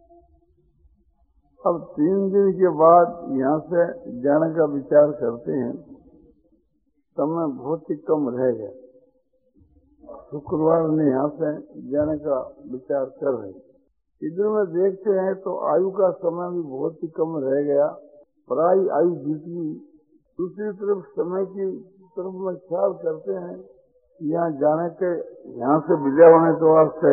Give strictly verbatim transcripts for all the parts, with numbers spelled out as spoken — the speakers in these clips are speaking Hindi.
अब तीन दिन के बाद यहाँ से जाने का विचार करते हैं, समय बहुत ही कम रह गया। शुक्रवार ने यहाँ से जाने का विचार कर रहे। इधर में देखते हैं तो आयु का समय भी बहुत ही कम रह गया, प्राय आयु बीत गई। दूसरी तरफ समय की तरफ में ख्याल करते हैं, यहाँ जाने के, यहाँ से विदा होने के वास्ते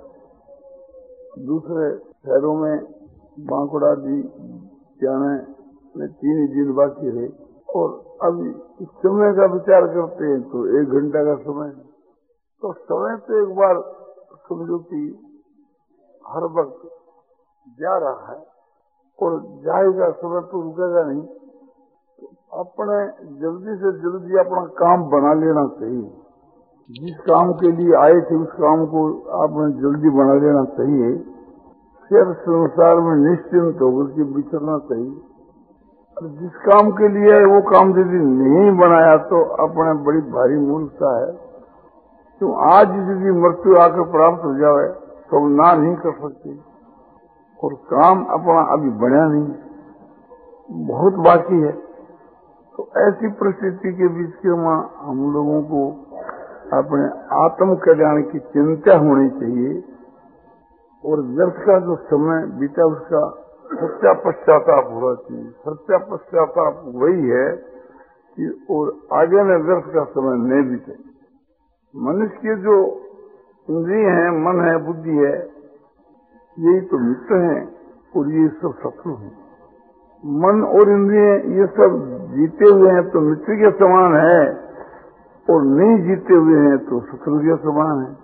दूसरे शहरों में बांकुड़ा जी जाने में तीन दिन बाकी रहे, और अभी इस समय का विचार करते हैं तो एक घंटा का समय। तो समय तो एक बार समझो कि हर वक्त जा रहा है और जाएगा, समय तो रुकेगा नहीं। तो अपने जल्दी से जल्दी अपना काम बना लेना चाहिए। जिस काम के लिए आए थे उस काम को आपने जल्दी बना लेना चाहिए। फिर संसार में निश्चिंत होकर के विचरना चाहिए। और जिस काम के लिए आए वो काम यदि नहीं बनाया तो अपने बड़ी भारी मूर्खता है। तो आज यदि मृत्यु आकर प्राप्त हो जाए तो ना नहीं कर सकते, और काम अपना अभी बढ़ा नहीं, बहुत बाकी है। तो ऐसी परिस्थिति के बीच के हम लोगों को अपने आत्म कल्याण की चिंता होनी चाहिए, और व्यर्थ का जो समय बीता उसका सच्चा पश्चाताप होना चाहिए। सच्चा पश्चाताप वही है कि और आगे में व्यर्थ का समय नहीं बीते। मनुष्य के जो इंद्रिय है, मन है, बुद्धि है, यही तो मित्र हैं और ये सब शत्रु हैं। मन और इंद्रिय ये सब जीते हुए हैं तो मित्र के समान है, और नहीं जीते हुए हैं तो शत्रु के समान है।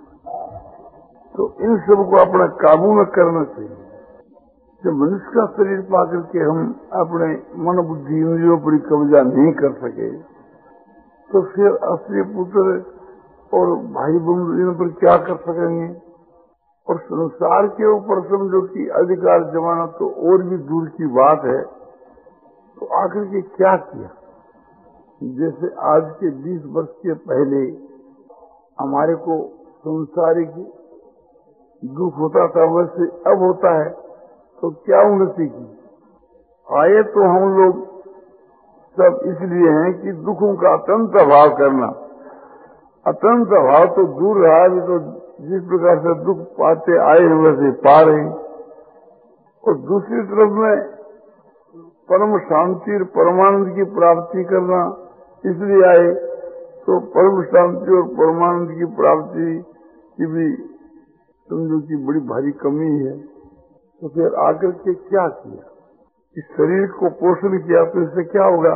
तो इन सब को अपने काबू में करना चाहिए। जब मनुष्य का शरीर पा करके हम अपने मन बुद्धि इंद्रियों पर कब्जा नहीं कर सके तो फिर असली पुत्र और भाई बंधु इन पर क्या कर सकेंगे। और संसार के ऊपर समझो कि अधिकार जमाना तो और भी दूर की बात है। तो आखिर के क्या किया। जैसे आज के बीस वर्ष के पहले हमारे को संसारिक दुख होता था, वैसे अब होता है। तो क्या उन्नति की। आए तो हम लोग सब इसलिए हैं कि दुखों का अत्यंत अभाव करना। अत्यंत अभाव तो दूर रहा, अभी तो जिस प्रकार से दुख पाते आए हैं वैसे पा रहे। और दूसरी तरफ में परम शांति और परमानंद की प्राप्ति करना इसलिए आए। तो परम शांति और परमानंद की प्राप्ति की भी समझो कि बड़ी भारी कमी है। तो फिर आकर के क्या किया। इस शरीर को पोषण किया तो इससे क्या होगा।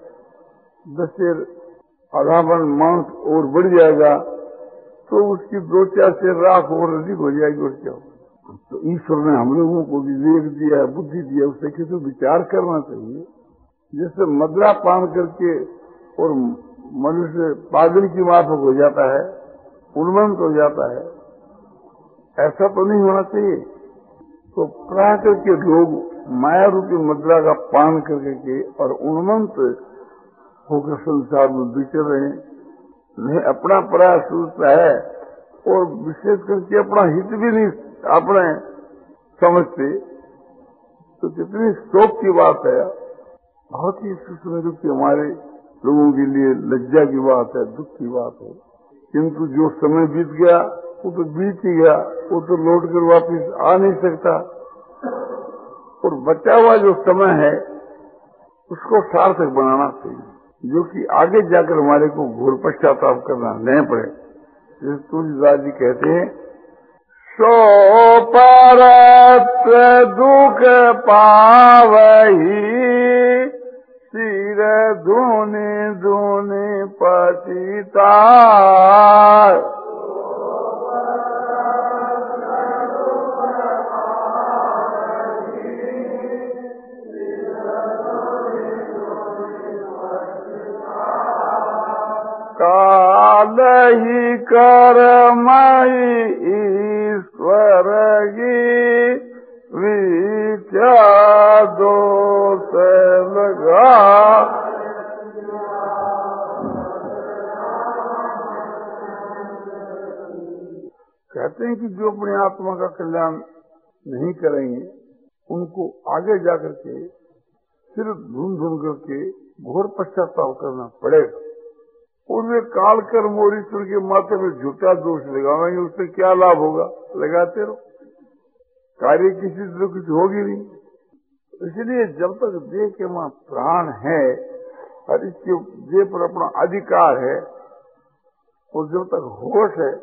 दस आधावन मांस और बढ़ जाएगा तो उसकी दो चार से राख और अधिक हो जाएगी, और क्या होगा। तो ईश्वर ने हम लोगों को विवेक दिया है, बुद्धि दिया, उससे किसी विचार करना चाहिए। जैसे मदरा पान करके और मनुष्य पागल की माफक हो जाता है, उन्मत्त हो जाता है, ऐसा तो नहीं होना चाहिए। तो प्राय करके लोग माया रूपी मुद्रा का पान करके के और उन्मत्त होकर संसार में बिचर रहे हैं। नहीं अपना प्रयास सोचता है, और विशेष करके अपना हित भी नहीं अपने समझते। तो कितनी शोक की बात है। बहुत ही समझो कि हमारे लोगों के लिए लज्जा की बात है, दुख की बात है। किंतु जो समय बीत गया वो तो बीत ही गया, वो तो लौट कर वापिस आ नहीं सकता। और बचा हुआ जो समय है उसको सार्थक बनाना चाहिए, जो कि आगे जाकर हमारे को घोर पश्चाताप करना नहीं पड़े। जैसे तुलसीदास जी कहते हैं, सो परत दुख पावही सिर धुनि धुनि पतिता। काल ही कर्महि ईश्वर की विचा दोष लगा। कहते हैं कि जो अपनी आत्मा का कल्याण नहीं करेंगे उनको आगे जाकर के सिर्फ ढूंढ ढूंढ करके घोर पश्चाताप करना पड़ेगा। और वे काल कर्म और ईश्वर के माथे में झूठा दोष लगावेंगे, उससे क्या लाभ होगा? लगाते रहो, कार्य किसी से कुछ होगी नहीं। इसलिए जब तक देह के वहां प्राण है और इसके देह पर अपना अधिकार है, और जब तक होश है,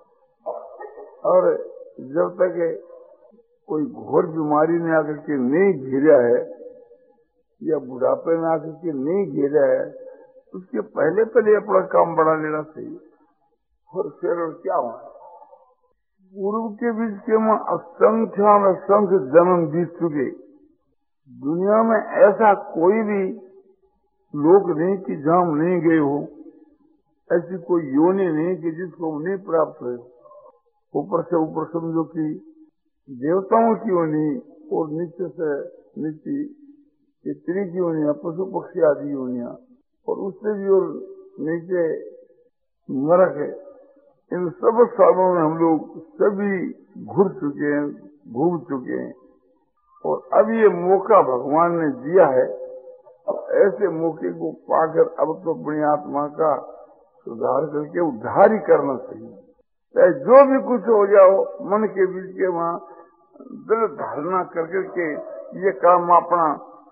और जब तक कोई घोर बीमारी ने आकर के नहीं घेरा है या बुढ़ापे में आकर के नहीं घेरा है, उसके पहले पहले अपना काम बढ़ा लेना चाहिए। और फिर और क्या हुआ? पूर्व के बीच के में असंख्य असंख्य जन्म बीत चुके। दुनिया में ऐसा कोई भी लोक नहीं कि जहां हम नहीं गए हो, ऐसी कोई योनि नहीं कि जिसको हम नहीं प्राप्त हुए। ऊपर से ऊपर समझो कि देवताओं की योनि और नीचे से नीचे ये त्रि की योनियां, पशु पक्षी आदि योनियां, और उससे भी और नीचे नरक है। इन सब सालों में हम लोग सभी घुर चुके हैं, घूम चुके हैं, और अब ये मौका भगवान ने दिया है। अब ऐसे मौके को पाकर अब तो अपनी आत्मा का सुधार करके उद्धार ही करना चाहिए। चाहे जो भी कुछ हो जाओ, मन के बीच के वहां दृढ़ धारणा करके के ये काम अपना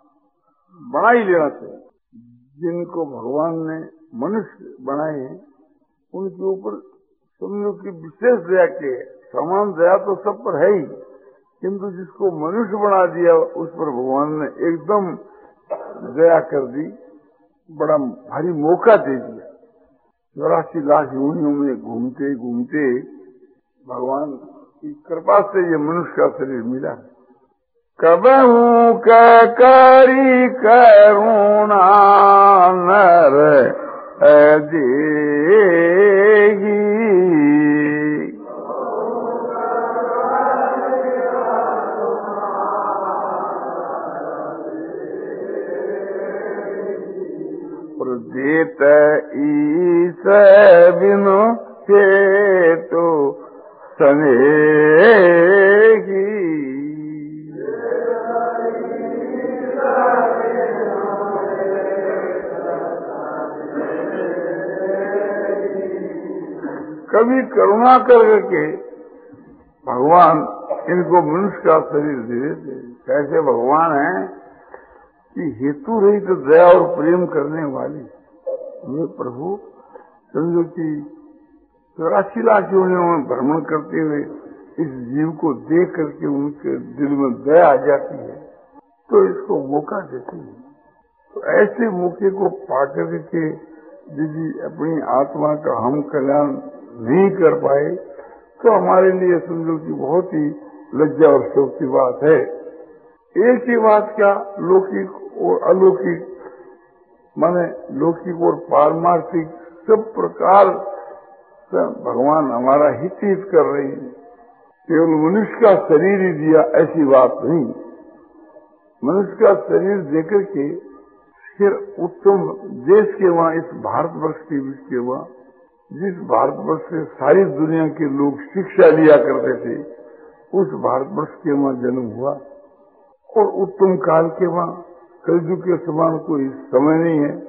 बना ही लेना चाहिए। जिनको भगवान ने मनुष्य बनाए हैं, उनके ऊपर समझो की विशेष दया की है। समान दया तो सब पर है ही, किंतु जिसको मनुष्य बना दिया उस पर भगवान ने एकदम दया कर दी, बड़ा भारी मौका दे दिया। चौरासी लाख योनियों में घूमते घूमते भगवान की कृपा से ये मनुष्य का शरीर मिला। कबहू कै करी करुणा नर देगी, और देत ईस बिनु के तो सनेगी। कभी करुणा करके भगवान इनको मनुष्य का शरीर दे देते। कैसे भगवान है कि हेतु रही तो दया और प्रेम करने वाली। ये प्रभु समझो कि चौरासी लाख योनियों में भ्रमण करते हुए इस जीव को देख करके उनके दिल में दया आ जाती है, तो इसको मौका देती है। तो ऐसे मौके को पाकर के यदि अपनी आत्मा का हम कल्याण नहीं कर पाए, तो हमारे लिए समझो कि बहुत ही लज्जा और शोक की बात है। एक ही बात क्या, लौकिक और अलौकिक, माने लौकिक और पारमार्थिक सब प्रकार से भगवान हमारा हित हित कर रहे हैं। केवल मनुष्य का शरीर ही दिया ऐसी बात नहीं। मनुष्य का शरीर देकर के फिर उत्तम देश के वहां, इस भारतवर्ष के बीच के वहां, जिस भारतवर्ष से सारी दुनिया के लोग शिक्षा लिया करते थे, उस भारतवर्ष के वहां जन्म हुआ। और उत्तम काल के वहां कलयुग के समान कोई समय नहीं है।